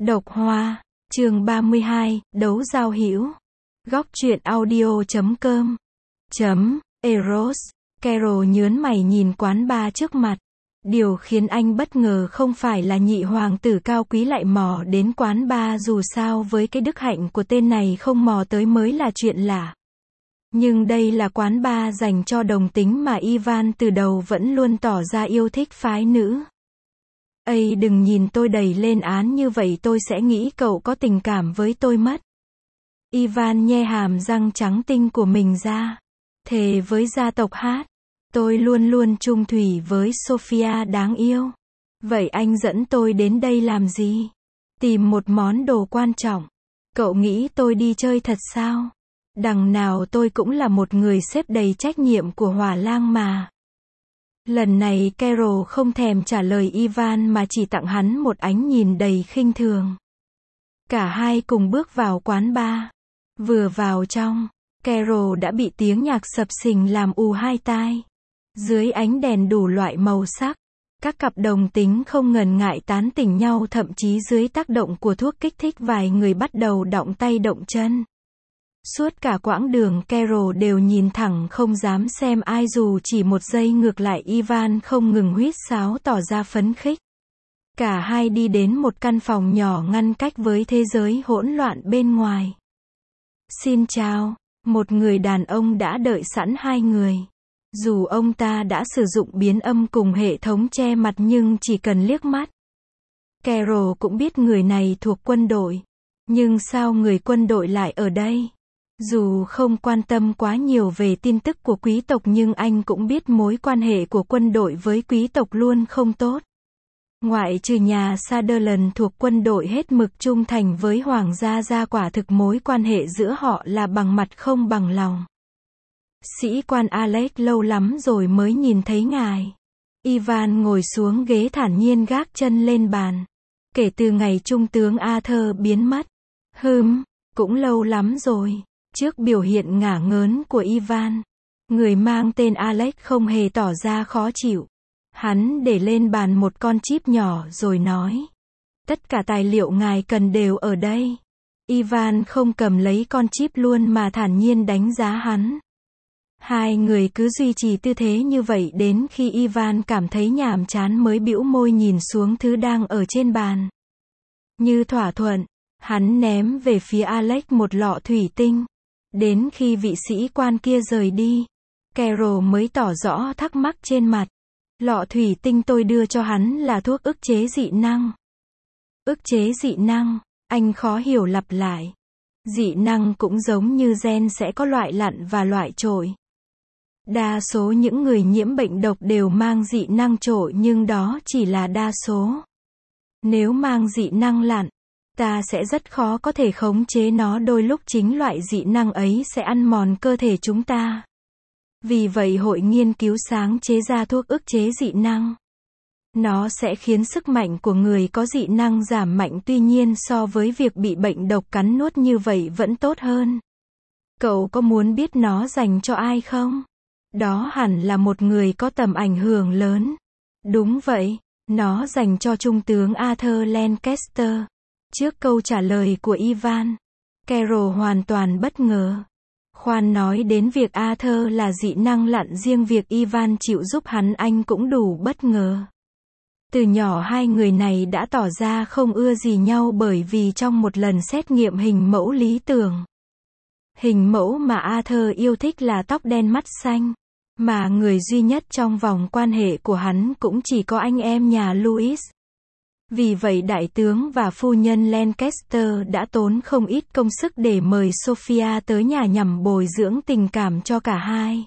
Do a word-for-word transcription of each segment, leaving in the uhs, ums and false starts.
Độc Hoa, chương ba mươi hai, đấu giao hữu. Góc truyện audio chấm com chấm Eros. Carol nhớn mày nhìn quán bar trước mặt. Điều khiến anh bất ngờ không phải là nhị hoàng tử cao quý lại mò đến quán bar, dù sao với cái đức hạnh của tên này không mò tới mới là chuyện lạ. Nhưng đây là quán bar dành cho đồng tính mà Ivan từ đầu vẫn luôn tỏ ra yêu thích phái nữ. Ây, đừng nhìn tôi đầy lên án như vậy, tôi sẽ nghĩ cậu có tình cảm với tôi mất. Ivan nhe hàm răng trắng tinh của mình ra. Thề với gia tộc Hát, tôi luôn luôn chung thủy với Sophia đáng yêu. Vậy anh dẫn tôi đến đây làm gì? Tìm một món đồ quan trọng. Cậu nghĩ tôi đi chơi thật sao? Đằng nào tôi cũng là một người sếp đầy trách nhiệm của Hỏa Lang mà. Lần này Carol không thèm trả lời Ivan mà chỉ tặng hắn một ánh nhìn đầy khinh thường. Cả hai cùng bước vào quán bar. Vừa vào trong, Carol đã bị tiếng nhạc sập sình làm ù hai tai. Dưới ánh đèn đủ loại màu sắc, các cặp đồng tính không ngần ngại tán tỉnh nhau, thậm chí dưới tác động của thuốc kích thích vài người bắt đầu động tay động chân. Suốt cả quãng đường Carol đều nhìn thẳng không dám xem ai dù chỉ một giây. Ngược lại Ivan không ngừng huýt sáo tỏ ra phấn khích. Cả hai đi đến một căn phòng nhỏ ngăn cách với thế giới hỗn loạn bên ngoài. Xin chào, một người đàn ông đã đợi sẵn hai người. Dù ông ta đã sử dụng biến âm cùng hệ thống che mặt nhưng chỉ cần liếc mắt, Carol cũng biết người này thuộc quân đội. Nhưng sao người quân đội lại ở đây? Dù không quan tâm quá nhiều về tin tức của quý tộc nhưng anh cũng biết mối quan hệ của quân đội với quý tộc luôn không tốt. Ngoại trừ nhà Sutherland thuộc quân đội hết mực trung thành với hoàng gia ra, quả thực mối quan hệ giữa họ là bằng mặt không bằng lòng. Sĩ quan Alex, lâu lắm rồi mới nhìn thấy ngài. Ivan ngồi xuống ghế thản nhiên gác chân lên bàn. Kể từ ngày trung tướng Arthur biến mất. Hừm, cũng lâu lắm rồi. Trước biểu hiện ngả ngớn của Ivan, người mang tên Alex không hề tỏ ra khó chịu. Hắn để lên bàn một con chip nhỏ rồi nói: tất cả tài liệu ngài cần đều ở đây. Ivan không cầm lấy con chip luôn mà thản nhiên đánh giá hắn. Hai người cứ duy trì tư thế như vậy đến khi Ivan cảm thấy nhàm chán mới bĩu môi nhìn xuống thứ đang ở trên bàn. Như thỏa thuận, hắn ném về phía Alex một lọ thủy tinh. Đến khi vị sĩ quan kia rời đi, Carol mới tỏ rõ thắc mắc trên mặt. Lọ thủy tinh tôi đưa cho hắn là thuốc ức chế dị năng. Ức chế dị năng, anh khó hiểu lặp lại. Dị năng cũng giống như gen, sẽ có loại lặn và loại trội. Đa số những người nhiễm bệnh độc đều mang dị năng trội nhưng đó chỉ là đa số. Nếu mang dị năng lặn, ta sẽ rất khó có thể khống chế nó, đôi lúc chính loại dị năng ấy sẽ ăn mòn cơ thể chúng ta. Vì vậy hội nghiên cứu sáng chế ra thuốc ức chế dị năng. Nó sẽ khiến sức mạnh của người có dị năng giảm mạnh, tuy nhiên so với việc bị bệnh độc cắn nuốt như vậy vẫn tốt hơn. Cậu có muốn biết nó dành cho ai không? Đó hẳn là một người có tầm ảnh hưởng lớn. Đúng vậy, nó dành cho Trung tướng Arthur Lancaster. Trước câu trả lời của Ivan, Carol hoàn toàn bất ngờ. Khoan nói đến việc Arthur là dị năng lặn, riêng việc Ivan chịu giúp hắn anh cũng đủ bất ngờ. Từ nhỏ hai người này đã tỏ ra không ưa gì nhau bởi vì trong một lần xét nghiệm hình mẫu lý tưởng, hình mẫu mà Arthur yêu thích là tóc đen mắt xanh, mà người duy nhất trong vòng quan hệ của hắn cũng chỉ có anh em nhà Louis. Vì vậy đại tướng và phu nhân Lancaster đã tốn không ít công sức để mời Sophia tới nhà nhằm bồi dưỡng tình cảm cho cả hai.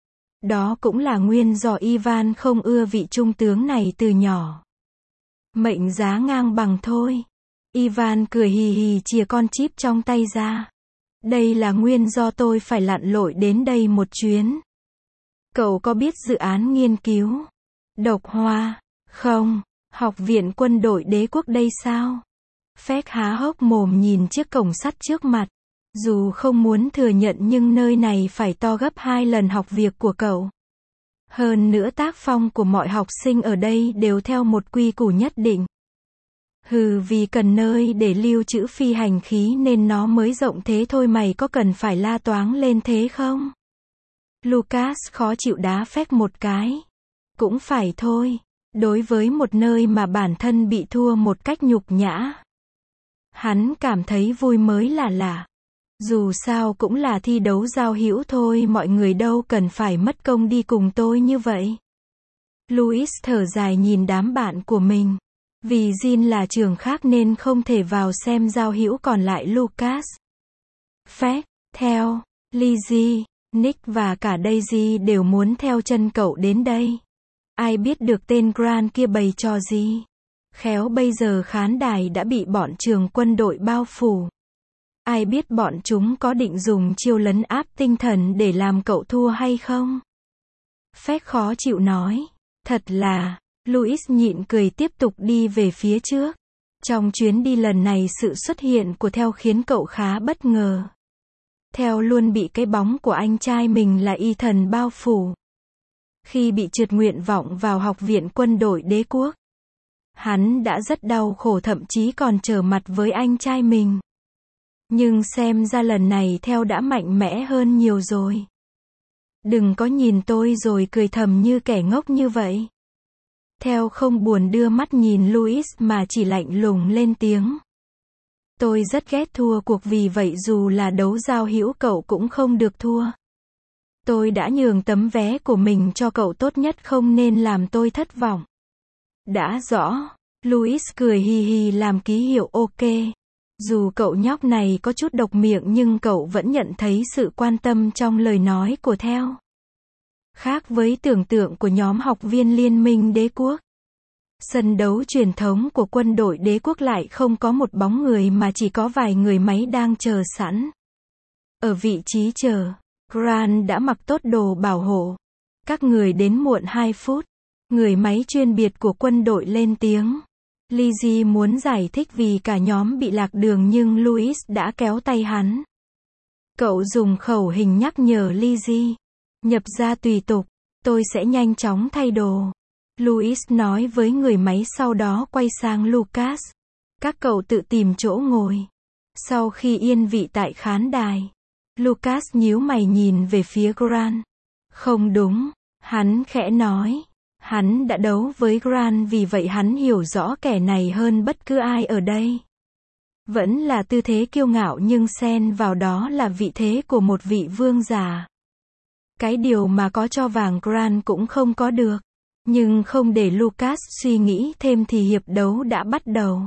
Đó cũng là nguyên do Ivan không ưa vị trung tướng này từ nhỏ. Mệnh giá ngang bằng thôi. Ivan cười hì hì chìa con chip trong tay ra. Đây là nguyên do tôi phải lặn lội đến đây một chuyến. Cậu có biết dự án nghiên cứu Độc Hoa không? Học viện quân đội đế quốc đây sao? Phép há hốc mồm nhìn chiếc cổng sắt trước mặt. Dù không muốn thừa nhận nhưng nơi này phải to gấp hai lần học việc của cậu. Hơn nữa tác phong của mọi học sinh ở đây đều theo một quy củ nhất định. Hừ, vì cần nơi để lưu trữ phi hành khí nên nó mới rộng thế thôi, mày có cần phải la toáng lên thế không? Lucas khó chịu đá phách một cái. Cũng phải thôi. Đối với một nơi mà bản thân bị thua một cách nhục nhã, hắn cảm thấy vui mới là lạ. Dù sao cũng là thi đấu giao hữu thôi, mọi người đâu cần phải mất công đi cùng tôi như vậy. Louis thở dài nhìn đám bạn của mình. Vì Jean là trường khác nên không thể vào xem giao hữu, còn lại Lucas, Fred, theo, Lizzie, Nick và cả Daisy đều muốn theo chân cậu đến đây. Ai biết được tên Grant kia bày trò gì. Khéo bây giờ khán đài đã bị bọn trường quân đội bao phủ. Ai biết bọn chúng có định dùng chiêu lấn áp tinh thần để làm cậu thua hay không? Fred khó chịu nói. Thật là, Louis nhịn cười tiếp tục đi về phía trước. Trong chuyến đi lần này, sự xuất hiện của Theo khiến cậu khá bất ngờ. Theo luôn bị cái bóng của anh trai mình là Ethan bao phủ. Khi bị trượt nguyện vọng vào Học viện Quân đội Đế quốc, hắn đã rất đau khổ, thậm chí còn trở mặt với anh trai mình. Nhưng xem ra lần này Theo đã mạnh mẽ hơn nhiều rồi. Đừng có nhìn tôi rồi cười thầm như kẻ ngốc như vậy. Theo không buồn đưa mắt nhìn Louis mà chỉ lạnh lùng lên tiếng. Tôi rất ghét thua cuộc, vì vậy dù là đấu giao hữu cậu cũng không được thua. Tôi đã nhường tấm vé của mình cho cậu, tốt nhất không nên làm tôi thất vọng. Đã rõ. Louis cười hì hì làm ký hiệu ok. Dù cậu nhóc này có chút độc miệng nhưng cậu vẫn nhận thấy sự quan tâm trong lời nói của Theo. Khác với tưởng tượng của nhóm học viên Liên minh Đế quốc, sân đấu truyền thống của quân đội Đế quốc lại không có một bóng người mà chỉ có vài người máy đang chờ sẵn. Ở vị trí chờ, Grant đã mặc tốt đồ bảo hộ. Các người đến muộn hai phút. Người máy chuyên biệt của quân đội lên tiếng. Lizzie muốn giải thích vì cả nhóm bị lạc đường nhưng Louis đã kéo tay hắn. Cậu dùng khẩu hình nhắc nhở Lizzie. Nhập ra tùy tục. Tôi sẽ nhanh chóng thay đồ. Louis nói với người máy, sau đó quay sang Lucas. Các cậu tự tìm chỗ ngồi. Sau khi yên vị tại khán đài, Lucas nhíu mày nhìn về phía Grant. Không đúng, hắn khẽ nói. Hắn đã đấu với Grant, vì vậy hắn hiểu rõ kẻ này hơn bất cứ ai ở đây. Vẫn là tư thế kiêu ngạo nhưng xen vào đó là vị thế của một vị vương giả. Cái điều mà có cho vàng Grant cũng không có được. Nhưng không để Lucas suy nghĩ thêm thì hiệp đấu đã bắt đầu.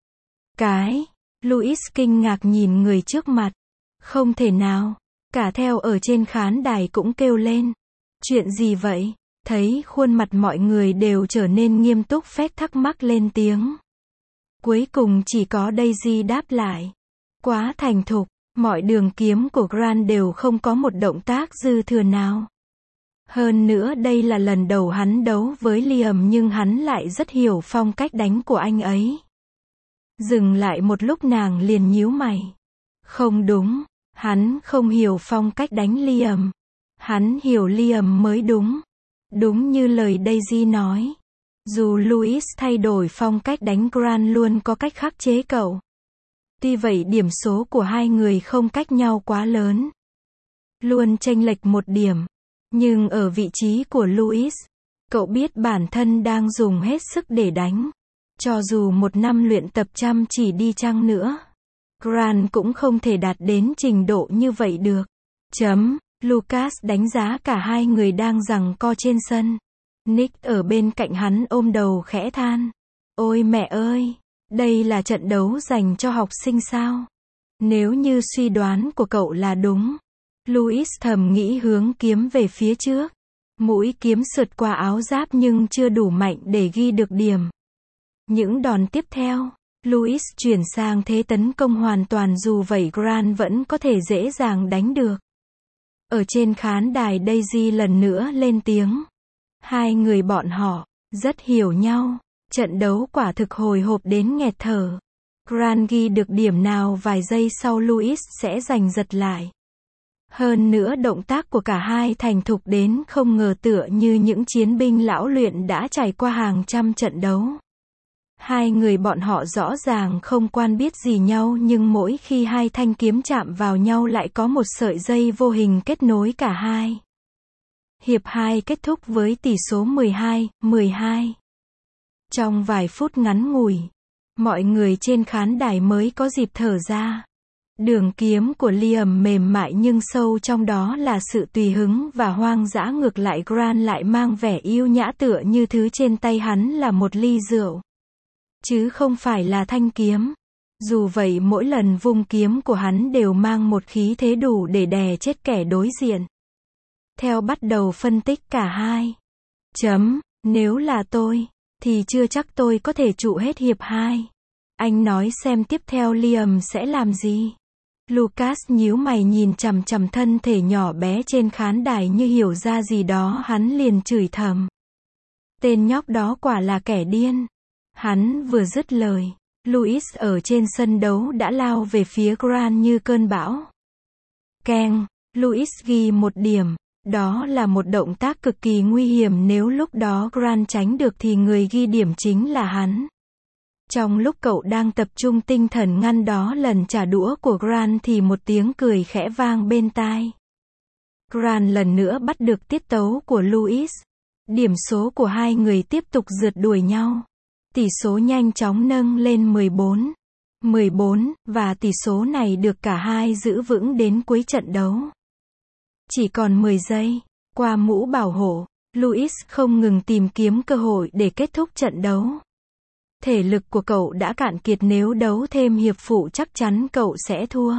Cái, Louis kinh ngạc nhìn người trước mặt. Không thể nào. Cả Theo ở trên khán đài cũng kêu lên. Chuyện gì vậy? Thấy khuôn mặt mọi người đều trở nên nghiêm túc, Fred thắc mắc lên tiếng. Cuối cùng chỉ có Daisy đáp lại. Quá thành thục, mọi đường kiếm của Grant đều không có một động tác dư thừa nào. Hơn nữa đây là lần đầu hắn đấu với Liam nhưng hắn lại rất hiểu phong cách đánh của anh ấy. Dừng lại một lúc nàng liền nhíu mày. Không đúng, hắn không hiểu phong cách đánh Liam. Hắn hiểu Liam mới đúng. Đúng như lời Daisy nói. Dù Louis thay đổi phong cách đánh, Grant luôn có cách khắc chế cậu. Tuy vậy điểm số của hai người không cách nhau quá lớn. Luôn chênh lệch một điểm. Nhưng ở vị trí của Louis, cậu biết bản thân đang dùng hết sức để đánh. Cho dù một năm luyện tập chăm chỉ đi chăng nữa, Grant cũng không thể đạt đến trình độ như vậy được. Chấm. Lucas đánh giá cả hai người đang giằng co trên sân. Nick ở bên cạnh hắn ôm đầu khẽ than. Ôi mẹ ơi, đây là trận đấu dành cho học sinh sao? Nếu như suy đoán của cậu là đúng, Louis thầm nghĩ hướng kiếm về phía trước. Mũi kiếm sượt qua áo giáp nhưng chưa đủ mạnh để ghi được điểm. Những đòn tiếp theo, Louis chuyển sang thế tấn công hoàn toàn, dù vậy Grant vẫn có thể dễ dàng đánh được. Ở trên khán đài, Daisy lần nữa lên tiếng. Hai người bọn họ rất hiểu nhau. Trận đấu quả thực hồi hộp đến nghẹt thở. Grant ghi được điểm nào vài giây sau Louis sẽ giành giật lại. Hơn nữa động tác của cả hai thành thục đến không ngờ, tựa như những chiến binh lão luyện đã trải qua hàng trăm trận đấu. Hai người bọn họ rõ ràng không quen biết gì nhau nhưng mỗi khi hai thanh kiếm chạm vào nhau lại có một sợi dây vô hình kết nối cả hai. Hiệp hai kết thúc với tỷ số mười hai mười hai. Trong vài phút ngắn ngủi, mọi người trên khán đài mới có dịp thở ra. Đường kiếm của Liam mềm mại nhưng sâu trong đó là sự tùy hứng và hoang dã, ngược lại Grant lại mang vẻ yêu nhã tựa như thứ trên tay hắn là một ly rượu, chứ không phải là thanh kiếm. Dù vậy mỗi lần vung kiếm của hắn đều mang một khí thế đủ để đè chết kẻ đối diện. Theo bắt đầu phân tích cả hai. Chấm, nếu là tôi, thì chưa chắc tôi có thể trụ hết hiệp hai. Anh nói xem tiếp theo Liam sẽ làm gì? Lucas nhíu mày nhìn chằm chằm thân thể nhỏ bé trên khán đài như hiểu ra gì đó, hắn liền chửi thầm. Tên nhóc đó quả là kẻ điên. Hắn vừa dứt lời, Louis ở trên sân đấu đã lao về phía Grant như cơn bão. Keng, Louis ghi một điểm. Đó là một động tác cực kỳ nguy hiểm, nếu lúc đó Grant tránh được thì người ghi điểm chính là hắn. Trong lúc cậu đang tập trung tinh thần ngăn đó lần trả đũa của Grant thì một tiếng cười khẽ vang bên tai. Grant lần nữa bắt được tiết tấu của Louis. Điểm số của hai người tiếp tục rượt đuổi nhau. Tỷ số nhanh chóng nâng lên mười bốn mười bốn, và tỷ số này được cả hai giữ vững đến cuối trận đấu. Chỉ còn mười giây, qua mũ bảo hộ, Louis không ngừng tìm kiếm cơ hội để kết thúc trận đấu. Thể lực của cậu đã cạn kiệt, nếu đấu thêm hiệp phụ chắc chắn cậu sẽ thua.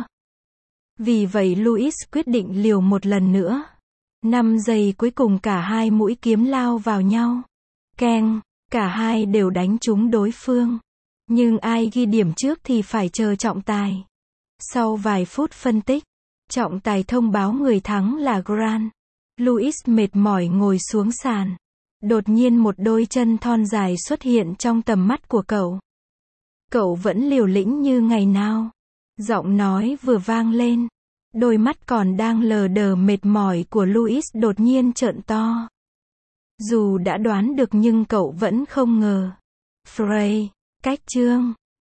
Vì vậy Louis quyết định liều một lần nữa. năm giây cuối cùng cả hai mũi kiếm lao vào nhau. Keng, cả hai đều đánh trúng đối phương. Nhưng ai ghi điểm trước thì phải chờ trọng tài. Sau vài phút phân tích, trọng tài thông báo người thắng là Grant. Louis mệt mỏi ngồi xuống sàn. Đột nhiên một đôi chân thon dài xuất hiện trong tầm mắt của cậu. Cậu vẫn liều lĩnh như ngày nào. Giọng nói vừa vang lên, đôi mắt còn đang lờ đờ mệt mỏi của Louis đột nhiên trợn to. Dù đã đoán được nhưng cậu vẫn không ngờ. Frey, cách chương